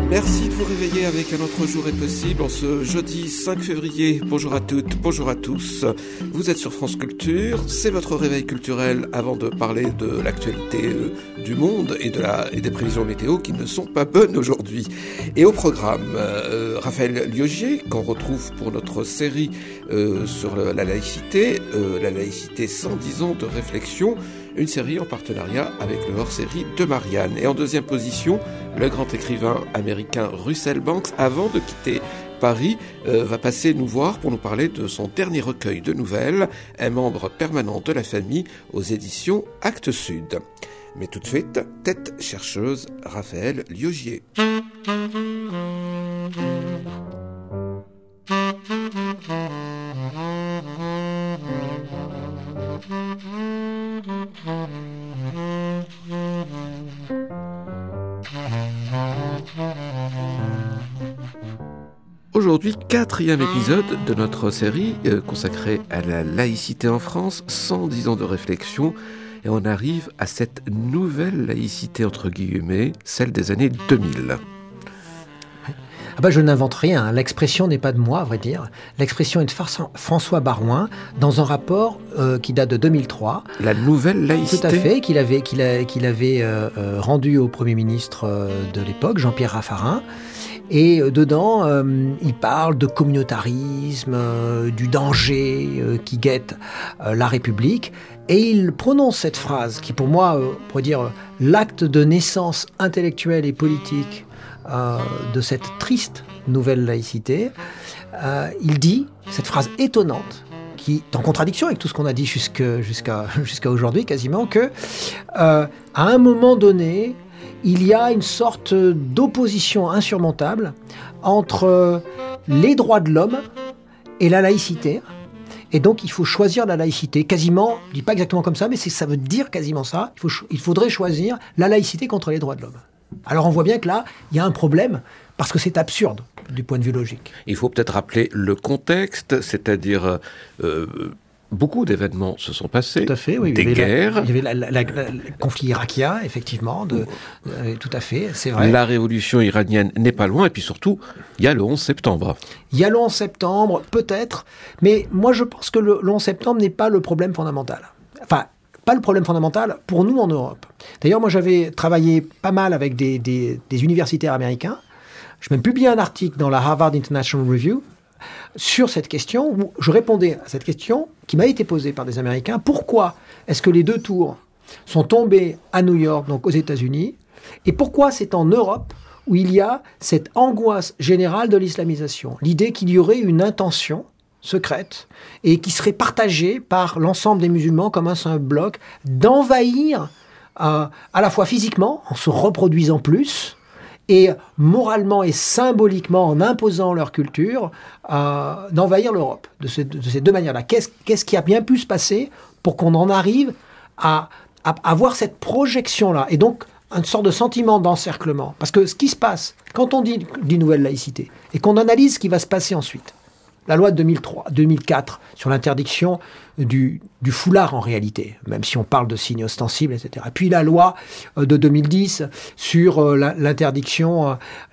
Merci de vous réveiller avec Un autre jour est possible en ce jeudi 5 février. Bonjour à toutes, bonjour à tous. Vous êtes sur France Culture, c'est votre réveil culturel avant de parler de l'actualité du monde et des prévisions météo qui ne sont pas bonnes aujourd'hui. Et au programme, Raphaël Liogier, qu'on retrouve pour notre série sur la laïcité 110 ans de réflexion, une série en partenariat avec le hors-série de Marianne. Et en deuxième position, le grand écrivain américain Russell Banks, avant de quitter Paris, va passer nous voir pour nous parler de son dernier recueil de nouvelles, Un membre permanent de la famille, aux éditions Actes Sud. Mais tout de suite, tête chercheuse, Raphaël Liogier. Aujourd'hui, 4e épisode de notre série consacrée à la laïcité en France, 110 ans de réflexion, et on arrive à cette nouvelle laïcité, entre guillemets, celle des années 2000. Je n'invente rien, l'expression n'est pas de moi, à vrai dire. L'expression est de François Baroin, dans un rapport qui date de 2003. La nouvelle laïcité. Tout à fait, qu'il avait rendu au Premier ministre de l'époque, Jean-Pierre Raffarin. Et dedans, il parle de communautarisme, du danger qui guette la République. Et il prononce cette phrase qui, pour moi, pourrait dire l'acte de naissance intellectuelle et politique de cette triste nouvelle laïcité. Il dit cette phrase étonnante, qui est en contradiction avec tout ce qu'on a dit jusqu'à aujourd'hui quasiment, que à un moment donné, il y a une sorte d'opposition insurmontable entre les droits de l'homme et la laïcité. Et donc, il faut choisir la laïcité. Quasiment, je ne dis pas exactement comme ça, mais ça veut dire quasiment ça. Il faudrait choisir la laïcité contre les droits de l'homme. Alors, on voit bien que là, il y a un problème, parce que c'est absurde du point de vue logique. Il faut peut-être rappeler le contexte, c'est-à-dire... beaucoup d'événements se sont passés, tout à fait, oui, des guerres. Il y avait le conflit irakien, effectivement, tout à fait, c'est vrai. La révolution iranienne n'est pas loin, et puis surtout, il y a le 11 septembre. Il y a le 11 septembre, peut-être, mais moi je pense que le 11 septembre n'est pas le problème fondamental. Enfin, pas le problème fondamental pour nous en Europe. D'ailleurs, moi j'avais travaillé pas mal avec des universitaires américains. Je même publié un article dans la Harvard International Review sur cette question, où je répondais à cette question qui m'a été posée par des Américains. Pourquoi est-ce que les deux tours sont tombés à New York, donc aux États-Unis, et pourquoi c'est en Europe où il y a cette angoisse générale de l'islamisation, l'idée qu'il y aurait une intention secrète et qui serait partagée par l'ensemble des musulmans comme un seul bloc d'envahir à la fois physiquement, en se reproduisant plus, et moralement et symboliquement, en imposant leur culture, d'envahir l'Europe, de ces deux manières-là. Qu'est-ce qui a bien pu se passer pour qu'on en arrive à avoir cette projection-là, et donc une sorte de sentiment d'encerclement. Parce que ce qui se passe, quand on dit nouvelle laïcité, et qu'on analyse ce qui va se passer ensuite, la loi de 2004 sur l'interdiction du foulard en réalité, même si on parle de signes ostensibles, etc. Et puis la loi de 2010 sur l'interdiction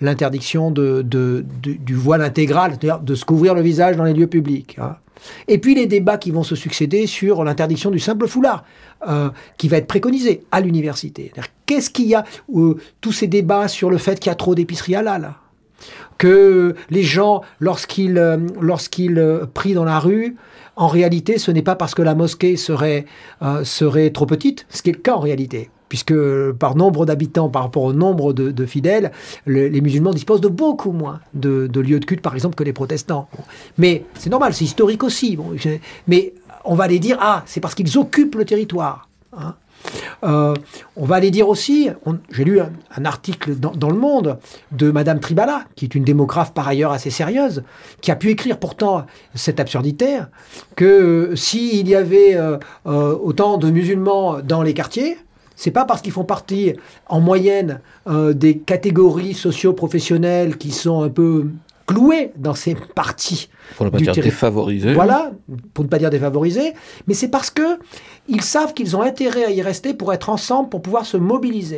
du voile intégral, c'est-à-dire de se couvrir le visage dans les lieux publics. Hein. Et puis les débats qui vont se succéder sur l'interdiction du simple foulard, qui va être préconisé à l'université. Qu'est-ce qu'il y a tous ces débats sur le fait qu'il y a trop d'épiceries halal, que les gens, lorsqu'ils prient dans la rue, en réalité, ce n'est pas parce que la mosquée serait trop petite, ce qui est le cas en réalité, puisque par nombre d'habitants, par rapport au nombre de fidèles, les musulmans disposent de beaucoup moins de lieux de culte, par exemple, que les protestants. Mais c'est normal, c'est historique aussi. Mais on va aller dire, c'est parce qu'ils occupent le territoire. Hein. On va aller dire aussi, j'ai lu un article dans Le Monde de Madame Tribala, qui est une démographe par ailleurs assez sérieuse, qui a pu écrire pourtant cette absurdité, que s'il y avait autant de musulmans dans les quartiers, c'est pas parce qu'ils font partie en moyenne des catégories socio-professionnelles qui sont un peu clouées dans ces parties. Pour ne pas dire défavorisés. Voilà, pour ne pas dire défavorisés, mais c'est parce que ils savent qu'ils ont intérêt à y rester pour être ensemble, pour pouvoir se mobiliser.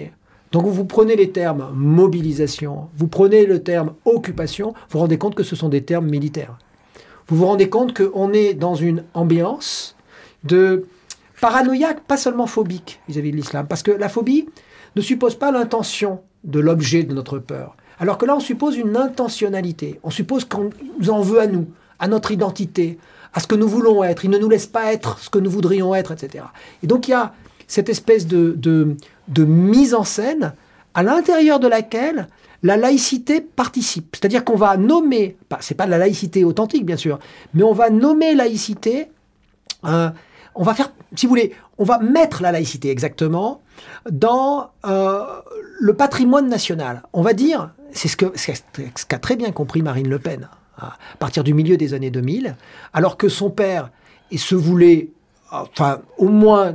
Donc vous prenez les termes mobilisation, vous prenez le terme occupation, vous vous rendez compte que ce sont des termes militaires. Vous vous rendez compte qu'on est dans une ambiance de paranoïaque, pas seulement phobique vis-à-vis de l'islam. Parce que la phobie ne suppose pas l'intention de l'objet de notre peur. Alors que là, on suppose une intentionnalité. On suppose qu'on nous en veut à nous, à notre identité, à ce que nous voulons être. Il ne nous laisse pas être ce que nous voudrions être, etc. Et donc il y a cette espèce de mise en scène à l'intérieur de laquelle la laïcité participe. C'est-à-dire qu'on va nommer, c'est pas de la laïcité authentique bien sûr, mais on va nommer laïcité, on va faire, si vous voulez, on va mettre la laïcité exactement dans le patrimoine national. On va dire, c'est ce qu'a très bien compris Marine Le Pen, à partir du milieu des années 2000, alors que son père se voulait, enfin au moins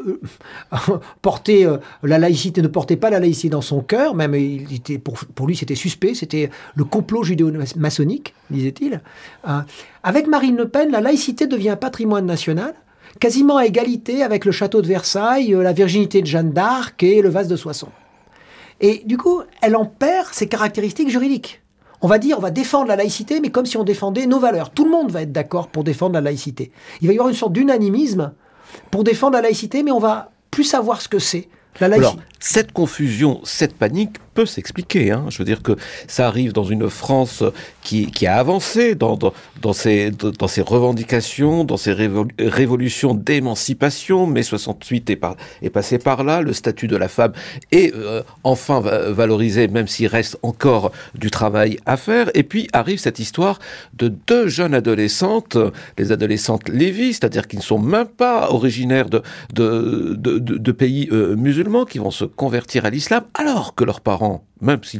porter la laïcité, ne portait pas la laïcité dans son cœur, même il était, pour lui c'était suspect, c'était le complot judéo-maçonnique, disait-il. Avec Marine Le Pen, la laïcité devient un patrimoine national, quasiment à égalité avec le château de Versailles, la virginité de Jeanne d'Arc et le vase de Soissons. Et du coup, elle en perd ses caractéristiques juridiques. On va dire, on va défendre la laïcité, mais comme si on défendait nos valeurs. Tout le monde va être d'accord pour défendre la laïcité. Il va y avoir une sorte d'unanimisme pour défendre la laïcité, mais on va plus savoir ce que c'est. La laïcité. Alors, cette confusion, cette panique peut s'expliquer. Je veux dire que ça arrive dans une France qui a avancé dans ses revendications, dans ses révolutions d'émancipation. Mai 68 est passé par là. Le statut de la femme est enfin valorisé, même s'il reste encore du travail à faire. Et puis arrive cette histoire de deux jeunes adolescentes, les adolescentes Lévy, c'est-à-dire qui ne sont même pas originaires de pays musulmans, qui vont se convertir à l'islam, alors que leurs parents, même si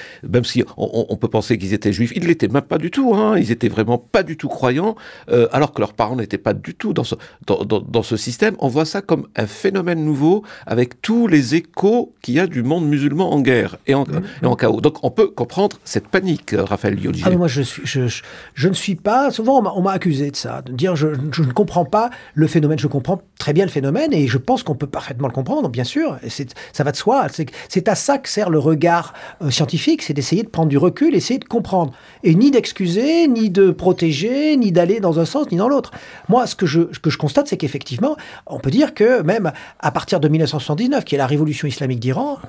on peut penser qu'ils étaient juifs, ils ne l'étaient même pas du tout, ils étaient vraiment pas du tout croyants, alors que leurs parents n'étaient pas du tout dans ce système. On voit ça comme un phénomène nouveau, avec tous les échos qu'il y a du monde musulman en guerre et en chaos. Donc on peut comprendre cette panique, Raphaël Liolier. Ah, mais moi je ne suis pas, souvent on m'a accusé de ça, de dire je ne comprends pas le phénomène. Je comprends très bien le phénomène et je pense qu'on peut parfaitement le comprendre, bien sûr, et ça va de soi. C'est à ça que sert le regard scientifique, c'est d'essayer de prendre du recul, essayer de comprendre, et ni d'excuser, ni de protéger, ni d'aller dans un sens, ni dans l'autre. Moi, ce que je constate, c'est qu'effectivement, on peut dire que même à partir de 1979, qui est la révolution islamique d'Iran,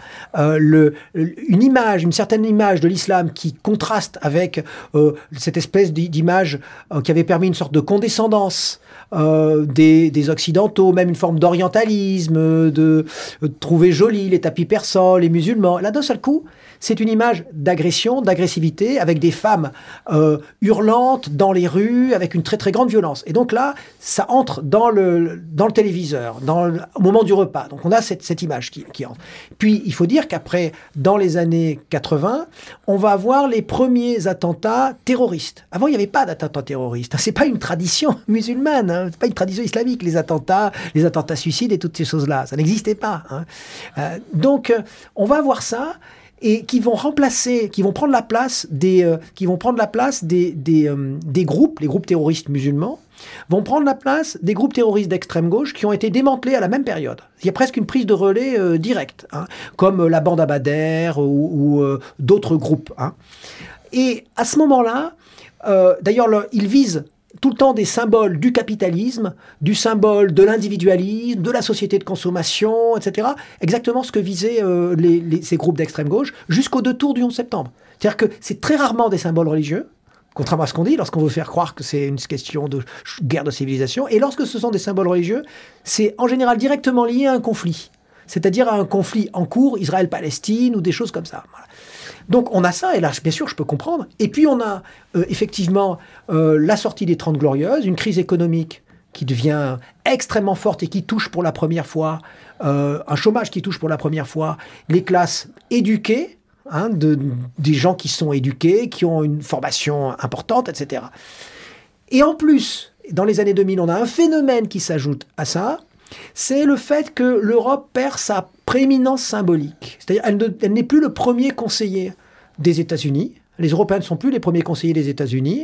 une certaine image de l'islam qui contraste avec cette espèce d'image qui avait permis une sorte de condescendance des Occidentaux, même une forme d'orientalisme, de trouver joli les tapis persans, les musulmans. Là, d'un seul coup, c'est une image d'agression, d'agressivité, avec des femmes hurlantes dans les rues, avec une très très grande violence. Et donc là, ça entre dans le téléviseur, au moment du repas. Donc on a cette image qui entre. Puis il faut dire qu'après, dans les années 80, on va avoir les premiers attentats terroristes. Avant, il n'y avait pas d'attentats terroristes. C'est pas une tradition musulmane, c'est pas une tradition islamique, les attentats suicides et toutes ces choses-là. Ça n'existait pas. Donc on va avoir ça. Et qui vont prendre la place des groupes, les groupes terroristes musulmans, vont prendre la place des groupes terroristes d'extrême gauche qui ont été démantelés à la même période. Il y a presque une prise de relais directe, comme la bande Abadère ou d'autres groupes. Et à ce moment-là, d'ailleurs, ils visent tout le temps des symboles du capitalisme, du symbole de l'individualisme, de la société de consommation, etc. Exactement ce que visaient ces groupes d'extrême gauche jusqu'aux 2 tours du 11 septembre. C'est-à-dire que c'est très rarement des symboles religieux, contrairement à ce qu'on dit, lorsqu'on veut faire croire que c'est une question de guerre de civilisation. Et lorsque ce sont des symboles religieux, c'est en général directement lié à un conflit. C'est-à-dire à un conflit en cours, Israël-Palestine ou des choses comme ça. Voilà. Donc on a ça, et là bien sûr je peux comprendre. Et puis on a effectivement la sortie des 30 Glorieuses, une crise économique qui devient extrêmement forte et qui touche pour la première fois, un chômage qui touche pour la première fois les classes éduquées, des gens qui sont éduqués, qui ont une formation importante, etc. Et en plus, dans les années 2000, on a un phénomène qui s'ajoute à ça, c'est le fait que l'Europe perd sa prééminence symbolique. C'est-à-dire elle n'est plus le premier conseiller des États-Unis. Les Européens ne sont plus les premiers conseillers des États-Unis.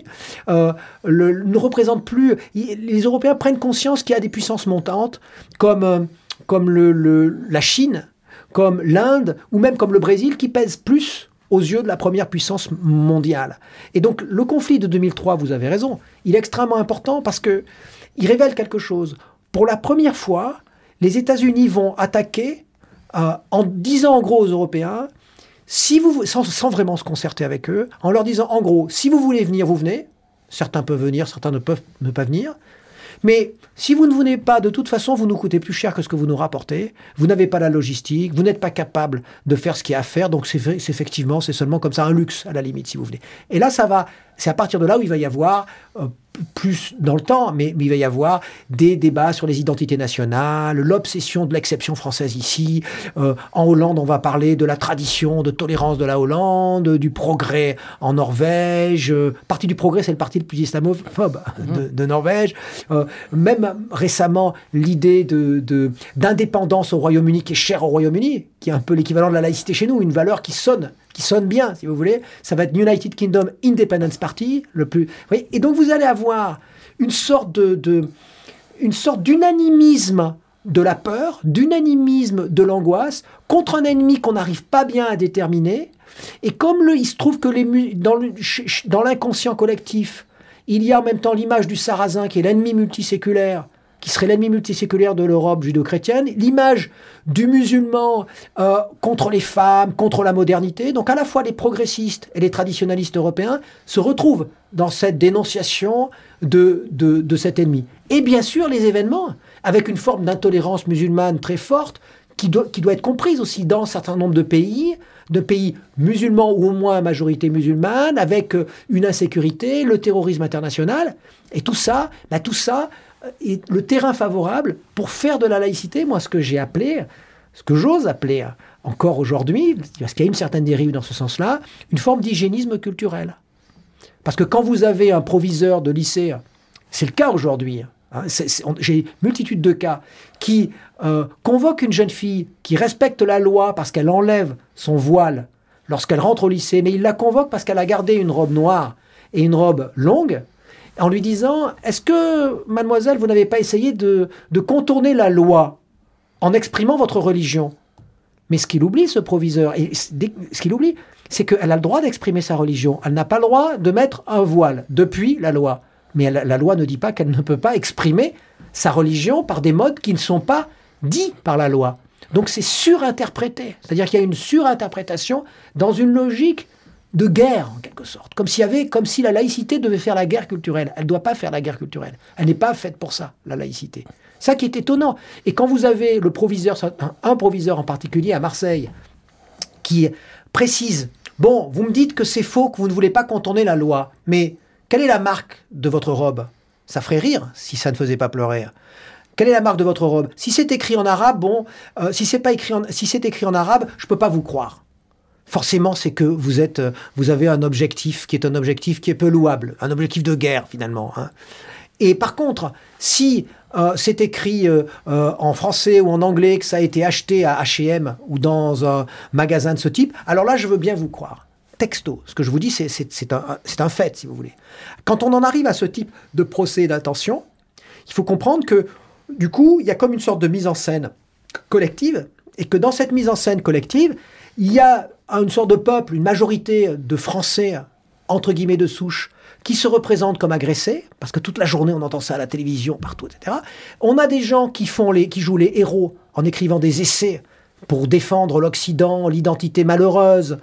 Ne représentent plus. Les Européens prennent conscience qu'il y a des puissances montantes comme la Chine, comme l'Inde ou même comme le Brésil qui pèsent plus aux yeux de la première puissance mondiale. Et donc le conflit de 2003, vous avez raison, il est extrêmement important parce qu'il révèle quelque chose. Pour la première fois, les États-Unis vont attaquer en disant en gros aux Européens, sans vraiment se concerter avec eux, en leur disant en gros, si vous voulez venir, vous venez. Certains peuvent venir, certains ne peuvent ne pas venir. Mais si vous ne venez pas, de toute façon, vous nous coûtez plus cher que ce que vous nous rapportez. Vous n'avez pas la logistique, vous n'êtes pas capable de faire ce qu'il y a à faire. Donc effectivement, c'est seulement comme ça un luxe, à la limite, si vous voulez. Et là, c'est à partir de là où il va y avoir, plus dans le temps, mais il va y avoir des débats sur les identités nationales, l'obsession de l'exception française ici. En Hollande, on va parler de la tradition de tolérance de la Hollande, du progrès en Norvège. Parti du progrès, c'est le parti le plus islamophobe de Norvège. Même récemment, l'idée d'indépendance au Royaume-Uni, qui est chère au Royaume-Uni, qui est un peu l'équivalent de la laïcité chez nous, une valeur qui sonne bien, si vous voulez. Ça va être United Kingdom Independence Party, le plus. Vous voyez, et donc vous allez avoir une sorte d'unanimisme de la peur, d'unanimisme de l'angoisse contre un ennemi qu'on n'arrive pas bien à déterminer. Et comme il se trouve que dans l'inconscient collectif, il y a en même temps l'image du sarrasin qui est l'ennemi multiséculaire, qui serait l'ennemi multiséculaire de l'Europe judéo-chrétienne, l'image du musulman contre les femmes, contre la modernité. Donc à la fois les progressistes et les traditionalistes européens se retrouvent dans cette dénonciation de cet ennemi. Et bien sûr les événements, avec une forme d'intolérance musulmane très forte, qui doit être comprise aussi dans un certain nombre de pays musulmans ou au moins à majorité musulmane, avec une insécurité, le terrorisme international, et tout ça est le terrain favorable pour faire de la laïcité, moi, ce que j'ose appeler encore aujourd'hui, parce qu'il y a une certaine dérive dans ce sens-là, une forme d'hygiénisme culturel. Parce que quand vous avez un proviseur de lycée, c'est le cas aujourd'hui, j'ai multitude de cas, qui convoque une jeune fille qui respecte la loi parce qu'elle enlève son voile lorsqu'elle rentre au lycée, mais il la convoque parce qu'elle a gardé une robe noire et une robe longue, en lui disant « Est-ce que, mademoiselle, vous n'avez pas essayé de contourner la loi en exprimant votre religion ?» Mais ce qu'il oublie, ce proviseur, c'est qu'elle a le droit d'exprimer sa religion. Elle n'a pas le droit de mettre un voile depuis la loi. Mais la loi ne dit pas qu'elle ne peut pas exprimer sa religion par des modes qui ne sont pas dits par la loi. Donc c'est surinterprété. C'est-à-dire qu'il y a une surinterprétation dans une logique de guerre, en quelque sorte. Comme si la laïcité devait faire la guerre culturelle. Elle ne doit pas faire la guerre culturelle. Elle n'est pas faite pour ça, la laïcité. Ça qui est étonnant. Et quand vous avez le proviseur, un proviseur en particulier à Marseille, qui précise, bon, vous me dites que c'est faux, que vous ne voulez pas contourner la loi, mais quelle est la marque de votre robe ? Ça ferait rire si ça ne faisait pas pleurer. Quelle est la marque de votre robe ? Si c'est écrit en arabe, si c'est écrit en arabe, je ne peux pas vous croire. Forcément, c'est que vous avez un objectif qui est peu louable, un objectif de guerre finalement. Et par contre, si c'est écrit en français ou en anglais, que ça a été acheté à H&M ou dans un magasin de ce type, alors là, je veux bien vous croire. Texto. Ce que je vous dis, c'est un fait, si vous voulez. Quand on en arrive à ce type de procès d'intention, il faut comprendre que, du coup, il y a comme une sorte de mise en scène collective, et que dans cette mise en scène collective, il y a une sorte de peuple, une majorité de Français, entre guillemets de souche, qui se représentent comme agressés, parce que toute la journée on entend ça à la télévision, partout, etc. On a des gens qui jouent les héros en écrivant des essais pour défendre l'Occident, l'identité malheureuse,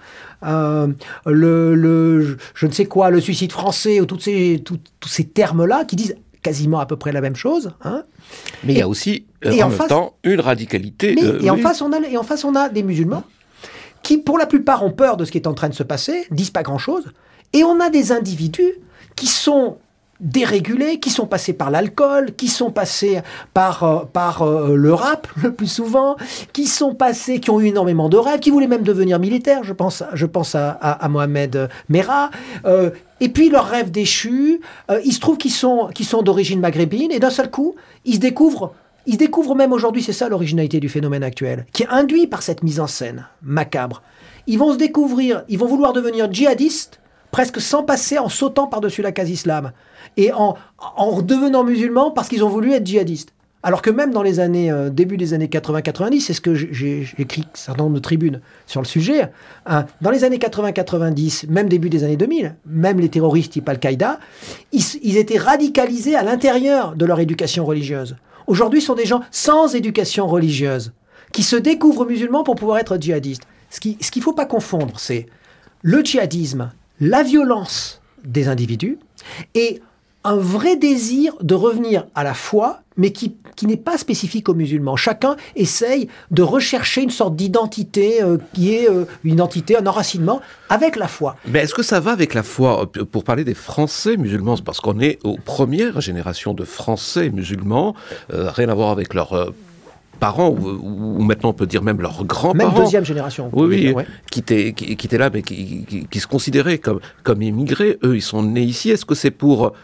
je ne sais quoi, le suicide français, ou tous ces termes-là qui disent quasiment à peu près la même chose. Mais il y a aussi, en même temps, une radicalité. Et en face, on a des musulmans qui, pour la plupart, ont peur de ce qui est en train de se passer, disent pas grand-chose, et on a des individus qui sont dérégulés, qui sont passés par l'alcool, qui sont passés par le rap le plus souvent, qui ont eu énormément de rêves, qui voulaient même devenir militaires, je pense à Mohamed Merah, et puis leurs rêves déchus, il se trouve qu'ils sont d'origine maghrébine, et d'un seul coup, ils se découvrent même aujourd'hui, c'est ça l'originalité du phénomène actuel, qui est induit par cette mise en scène macabre. Ils vont se découvrir, ils vont vouloir devenir djihadistes, presque sans passer, en sautant par-dessus la case islam, et en devenant musulmans parce qu'ils ont voulu être djihadistes. Alors que même dans les années, début des années 80-90, c'est ce que j'ai écrit un certain nombre de tribunes sur le sujet, hein, dans les années 80-90, même début des années 2000, même les terroristes type Al-Qaïda, ils étaient radicalisés à l'intérieur de leur éducation religieuse. Aujourd'hui, ce sont des gens sans éducation religieuse, qui se découvrent musulmans pour pouvoir être djihadistes. Ce qu'il ne faut pas confondre, c'est le djihadisme, la violence des individus, et un vrai désir de revenir à la foi, mais qui n'est pas spécifique aux musulmans. Chacun essaye de rechercher une sorte d'identité qui est une identité, un enracinement avec la foi. Mais est-ce que ça va avec la foi? Pour parler des Français musulmans, parce qu'on est aux premières générations de Français musulmans, rien à voir avec leurs parents, ou maintenant on peut dire même leurs grands-parents. Même deuxième génération. Oui, ouais. qui étaient là, mais qui se considéraient comme immigrés. Eux, ils sont nés ici. Est-ce que c'est pour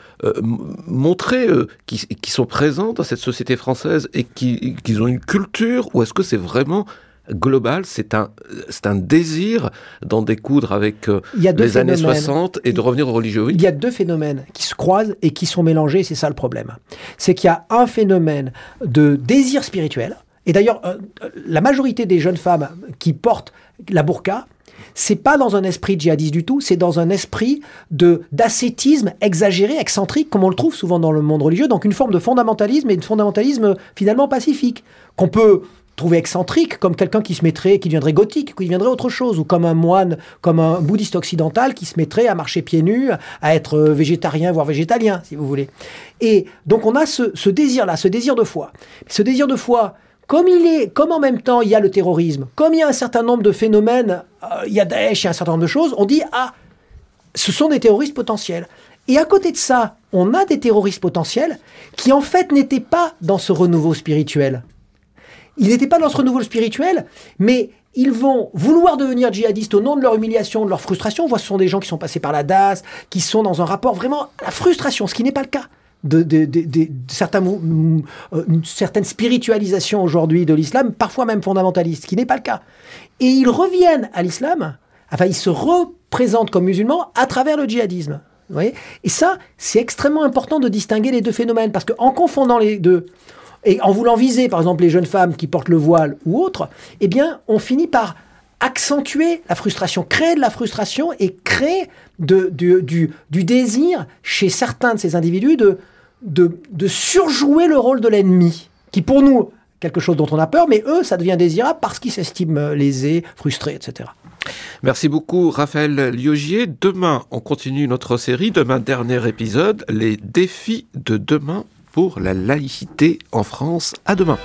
montrer qu'ils sont présents dans cette société française et qu'ils ont une culture, ou est-ce que c'est vraiment global, c'est un désir d'en découdre avec les années 60 et de revenir aux religieux? Oui. Il y a deux phénomènes qui se croisent et qui sont mélangés, c'est ça le problème. C'est qu'il y a un phénomène de désir spirituel, et d'ailleurs, la majorité des jeunes femmes qui portent la burqa, c'est pas dans un esprit djihadiste du tout, c'est dans un esprit d'ascétisme exagéré, excentrique, comme on le trouve souvent dans le monde religieux, donc une forme de fondamentalisme, et de fondamentalisme finalement pacifique, qu'on peut trouver excentrique, comme quelqu'un qui deviendrait gothique, qui deviendrait autre chose, ou comme un moine, comme un bouddhiste occidental qui se mettrait à marcher pieds nus, à être végétarien, voire végétalien, si vous voulez. Et donc on a ce désir-là, ce désir de foi. Ce désir de foi, comme en même temps il y a le terrorisme, comme il y a un certain nombre de phénomènes, il y a Daesh, il y a un certain nombre de choses, on dit, ce sont des terroristes potentiels. Et à côté de ça, on a des terroristes potentiels qui en fait n'étaient pas dans ce renouveau spirituel. Ils n'étaient pas dans ce renouveau spirituel, mais ils vont vouloir devenir djihadistes au nom de leur humiliation, de leur frustration. On voit, ce sont des gens qui sont passés par la DAS, qui sont dans un rapport vraiment à la frustration, ce qui n'est pas le cas une certaine spiritualisation aujourd'hui de l'islam, parfois même fondamentaliste, ce qui n'est pas le cas. Et ils reviennent à l'islam, enfin ils se représentent comme musulmans à travers le djihadisme. Vous voyez ? Et ça, c'est extrêmement important de distinguer les deux phénomènes, parce qu'en confondant les deux, et en voulant viser, par exemple, les jeunes femmes qui portent le voile ou autres, eh bien, on finit par accentuer la frustration, créer de la frustration et créer du désir chez certains de ces individus de surjouer le rôle de l'ennemi, qui pour nous, quelque chose dont on a peur, mais eux, ça devient désirable parce qu'ils s'estiment lésés, frustrés, etc. Merci beaucoup, Raphaël Liogier. Demain, on continue notre série. Demain, dernier épisode, les défis de demain pour la laïcité en France. À demain.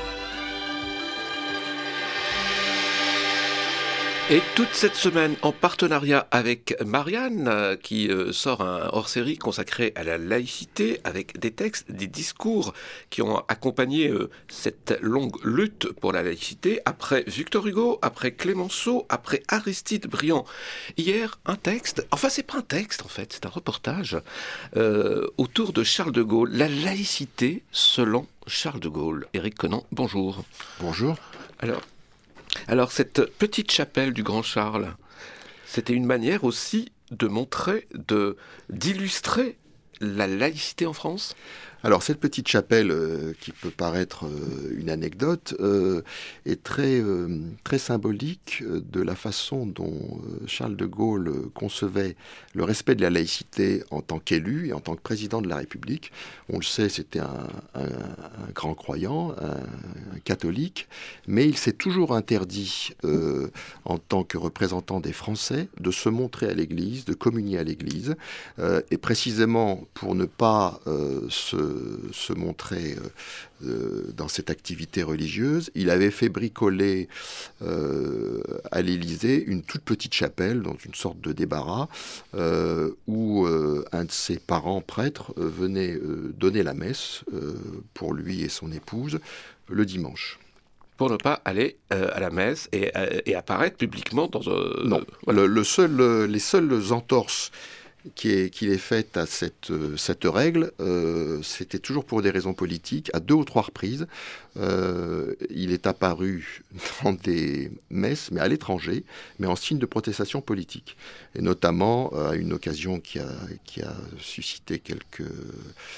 Et toute cette semaine, en partenariat avec Marianne, qui sort un hors-série consacré à la laïcité, avec des textes, des discours qui ont accompagné cette longue lutte pour la laïcité, après Victor Hugo, après Clémenceau, après Aristide Briand. Hier, un texte, enfin c'est pas un texte en fait, c'est un reportage autour de Charles de Gaulle, la laïcité selon Charles de Gaulle. Éric Conan, bonjour. Bonjour. Alors, cette petite chapelle du Grand Charles, c'était une manière aussi de montrer, d'illustrer la laïcité en France ? Alors, cette petite chapelle, qui peut paraître une anecdote, est très symbolique de la façon dont Charles de Gaulle concevait le respect de la laïcité en tant qu'élu et en tant que président de la République. On le sait, c'était un grand croyant, un catholique, mais il s'est toujours interdit, en tant que représentant des Français, de se montrer à l'Église, de communier à l'Église, et précisément pour ne pas se montrer dans cette activité religieuse, il avait fait bricoler à l'Élysée une toute petite chapelle dans une sorte de débarras où un de ses parents prêtres venait donner la messe pour lui et son épouse le dimanche. Pour ne pas aller à la messe et apparaître publiquement dans un... Non, voilà. Les seules entorses qu'il ait faite à cette règle, c'était toujours pour des raisons politiques. À 2 ou 3 reprises, il est apparu dans des messes, mais à l'étranger, mais en signe de protestation politique. Et notamment à une occasion qui a suscité quelques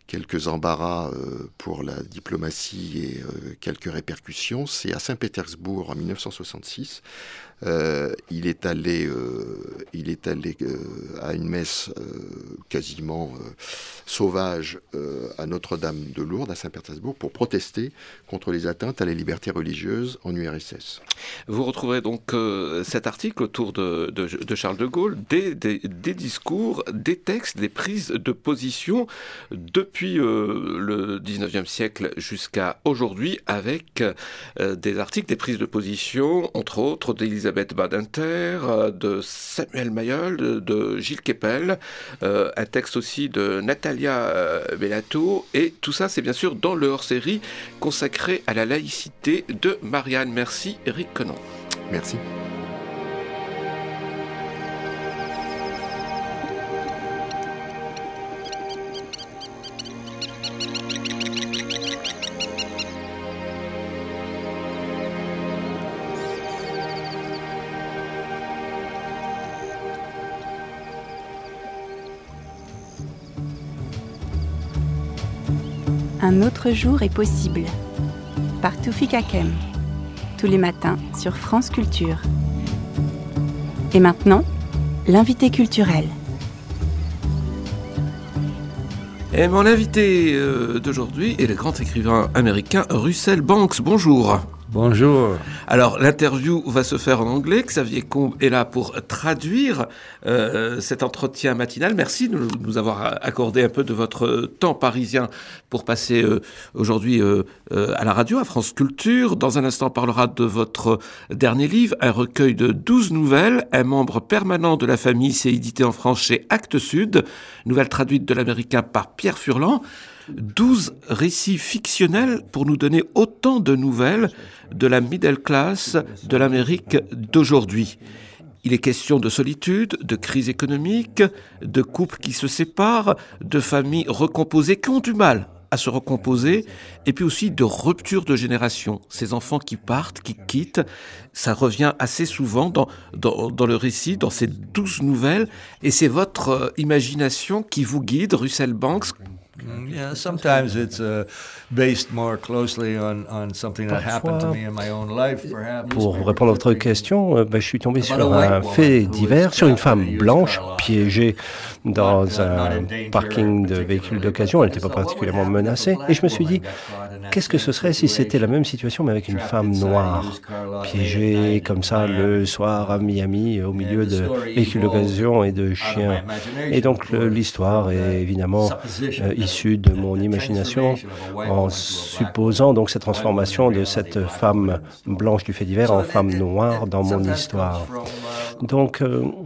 quelques embarras pour la diplomatie et quelques répercussions. C'est à Saint-Pétersbourg en 1966. Il est allé à une messe quasiment sauvage à Notre-Dame de Lourdes, à Saint-Pétersbourg, pour protester contre les atteintes à la liberté religieuse en URSS. Vous retrouverez donc cet article autour de Charles de Gaulle, des discours, des textes, des prises de position depuis le 19e siècle jusqu'à aujourd'hui, avec des articles, des prises de position, entre autres d'Elisabeth Badinter, de Samuel Mayol, de Gilles Kepel, un texte aussi de Natalia Bellato, et tout ça c'est bien sûr dans le hors-série consacré à la laïcité de Marianne. Merci Éric Quenon. Merci. Un autre jour est possible. Par Toufik Hakem. Tous les matins sur France Culture. Et maintenant, l'invité culturel. Et mon invité d'aujourd'hui est le grand écrivain américain Russell Banks. Bonjour. Bonjour. Alors, l'interview va se faire en anglais. Xavier Combe est là pour traduire cet entretien matinal. Merci de nous avoir accordé un peu de votre temps parisien pour passer aujourd'hui à la radio, à France Culture. Dans un instant, on parlera de votre dernier livre, un recueil de 12 nouvelles, un membre permanent de la famille. C'est édité en France chez Actes Sud. Nouvelle traduite de l'américain par Pierre Furlan. 12 récits fictionnels pour nous donner autant de nouvelles de la middle class de l'Amérique d'aujourd'hui. Il est question de solitude, de crise économique, de couples qui se séparent, de familles recomposées qui ont du mal à se recomposer, et puis aussi de rupture de génération. Ces enfants qui partent, qui quittent, ça revient assez souvent dans le récit, dans ces 12 nouvelles, et c'est votre imagination qui vous guide, Russell Banks. Yeah, sometimes it's based more closely on something that happened to me in my own life, perhaps. Pour répondre à votre question, je suis tombé sur un fait divers, sur une femme blanche piégée dans un parking de véhicules d'occasion. Elle n'était pas particulièrement menacée. Et je me suis dit, qu'est-ce que ce serait si c'était la même situation, mais avec une femme noire, piégée comme ça le soir à Miami, au milieu de véhicules d'occasion et de chiens. Et donc l'histoire est évidemment issue de mon imagination, en supposant donc cette transformation de cette femme blanche du fait divers en femme noire dans mon histoire. Donc,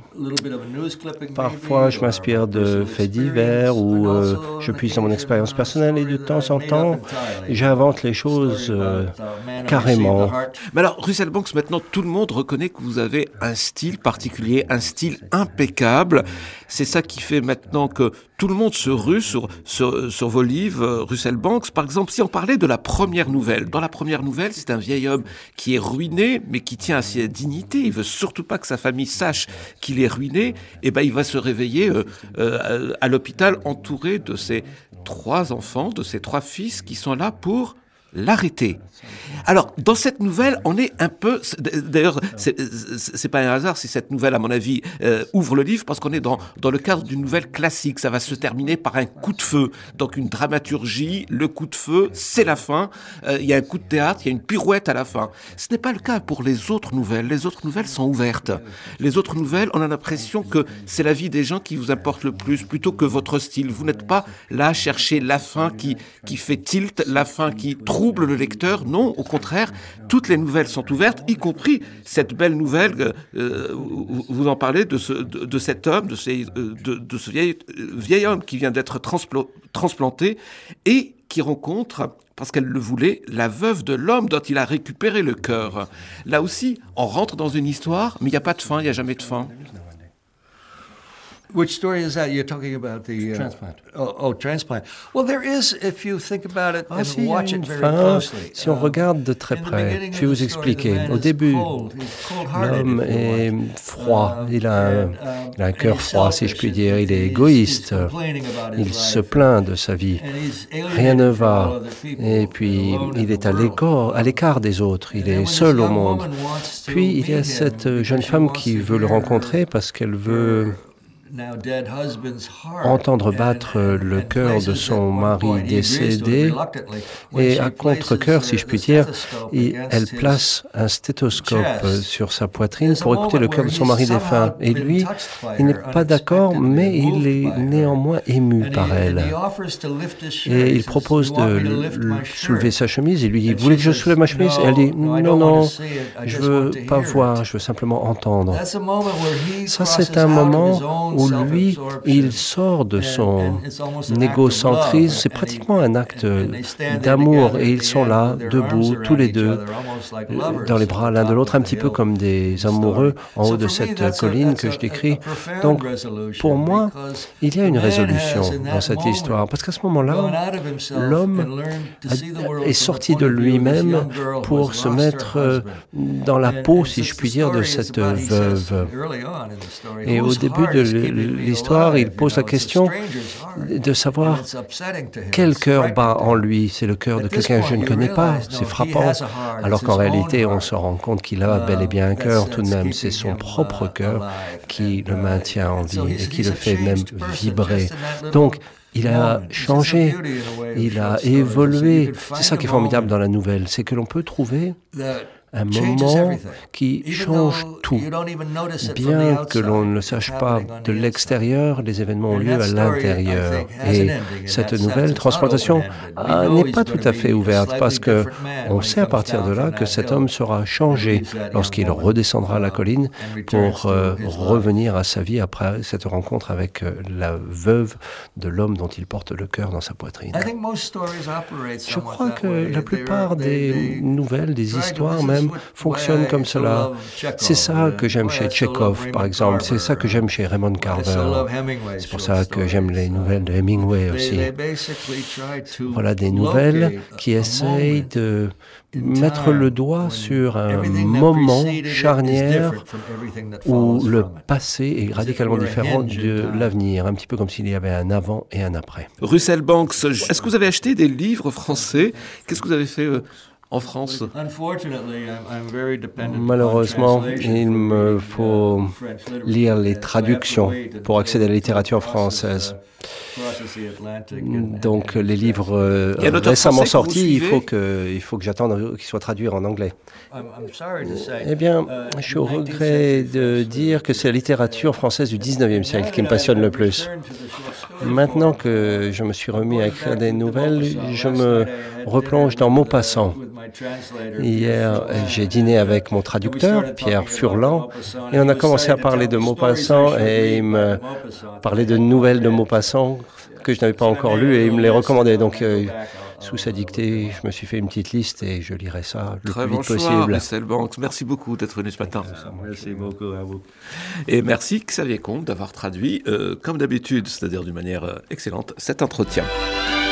parfois, je m'inspire de faits divers ou je puise dans mon expérience personnelle et de temps en temps, j'invente les choses carrément. Mais alors, Russell Banks, maintenant, tout le monde reconnaît que vous avez un style particulier, un style impeccable. C'est ça qui fait maintenant que tout le monde se rue sur vos livres, Russell Banks. Par exemple, si on parlait de la première nouvelle. Dans la première nouvelle, c'est un vieil homme qui est ruiné, mais qui tient à sa dignité. Il veut surtout pas que sa famille sache qu'il est ruiné. Et ben, il va se réveiller à l'hôpital entouré de ses 3 enfants, de ses 3 fils qui sont là pour l'arrêter. Alors, dans cette nouvelle, on est un peu... D'ailleurs, c'est pas un hasard si cette nouvelle, à mon avis, ouvre le livre, parce qu'on est dans le cadre d'une nouvelle classique. Ça va se terminer par un coup de feu. Donc, une dramaturgie, le coup de feu, c'est la fin. Il y a un coup de théâtre, il y a une pirouette à la fin. Ce n'est pas le cas pour les autres nouvelles. Les autres nouvelles sont ouvertes. Les autres nouvelles, on a l'impression que c'est la vie des gens qui vous importe le plus, plutôt que votre style. Vous n'êtes pas là à chercher la fin qui fait tilt, la fin qui trouble le lecteur. Non, au contraire, toutes les nouvelles sont ouvertes, y compris cette belle nouvelle, vous en parlez, de cet homme, de ce vieil homme qui vient d'être transplanté et qui rencontre, parce qu'elle le voulait, la veuve de l'homme dont il a récupéré le cœur. Là aussi, on rentre dans une histoire, mais il n'y a pas de fin, il n'y a jamais de fin. Which story is that? You're talking about the Transplant. Transplant. Well, there is, if you think about it and Si, watch il y a it une very fin, closely. si on regarde de très près, je vais vous expliquer. Au début, l'homme est froid, il a un cœur froid, si je puis dire, il est égoïste, il se plaint de sa vie, rien ne va, et puis il est à l'écart des autres, il est seul au monde. Puis il y a cette jeune femme qui veut le rencontrer parce qu'elle veut entendre battre le cœur de son mari décédé, et à contre-cœur, si je puis dire, elle place un stéthoscope sur sa poitrine pour écouter le cœur de son mari défunt. Et lui, il n'est pas d'accord, mais il est néanmoins ému par elle. Et il propose de soulever sa chemise. Il lui dit, « Vous voulez que je soulève ma chemise ?» Et elle dit, « Non, je veux pas voir, je veux simplement entendre. » Ça, c'est un moment où lui, il sort de son égocentrisme. C'est pratiquement un acte d'amour. Et ils sont là, debout, tous les deux, dans les bras l'un de l'autre, un petit peu comme des amoureux en haut de cette colline que je décris. Donc, pour moi, il y a une résolution dans cette histoire. Parce qu'à ce moment-là, l'homme est sorti de lui-même pour se mettre dans la peau, si je puis dire, de cette veuve. Et au début de l'histoire, il pose la question de savoir quel cœur bat en lui. C'est le cœur de quelqu'un que je ne connais pas. C'est frappant. Alors qu'en réalité, on se rend compte qu'il a bel et bien un cœur tout de même. C'est son propre cœur qui le maintient en vie et qui le fait même vibrer. Donc, il a changé, il a évolué. C'est ça qui est formidable dans la nouvelle, c'est que l'on peut trouver un moment qui change tout. Bien que l'on ne le sache pas de l'extérieur, les événements ont lieu à l'intérieur. Et cette nouvelle transplantation n'est pas tout à fait ouverte parce que on sait à partir de là que cet homme sera changé lorsqu'il redescendra la colline pour revenir à sa vie après cette rencontre avec la veuve de l'homme dont il porte le cœur dans sa poitrine. Je crois que la plupart des nouvelles, des histoires même, fonctionnent comme cela. C'est ça que j'aime chez Tchekhov, par exemple. C'est ça que j'aime chez Raymond Carver. C'est pour ça que j'aime les nouvelles de Hemingway aussi. Voilà des nouvelles qui essayent de mettre le doigt sur un moment charnière où le passé est radicalement différent de l'avenir, un petit peu comme s'il y avait un avant et un après. Russell Banks, est-ce que vous avez acheté des livres français? Qu'est-ce que vous avez fait en France? Malheureusement, il me faut lire les traductions pour accéder à la littérature française. Donc les livres récemment sortis, il faut que j'attende qu'ils soient traduits en anglais. Eh bien, je suis au regret de dire que c'est la littérature française du 19e siècle qui me passionne le plus. Maintenant que je me suis remis à écrire des nouvelles, je me replonge dans Maupassant. Hier, j'ai dîné avec mon traducteur, Pierre Furlan, et on a commencé à parler de Maupassant et il me parlait de nouvelles de Maupassant que je n'avais pas encore lues et il me les recommandait. Donc, sous sa dictée, je me suis fait une petite liste et je lirai ça le plus vite possible. Très bon choix, Russell Banks. Merci beaucoup d'être venu ce matin. Merci beaucoup à vous. Et merci Xavier Comte d'avoir traduit, comme d'habitude, c'est-à-dire d'une manière excellente, cet entretien.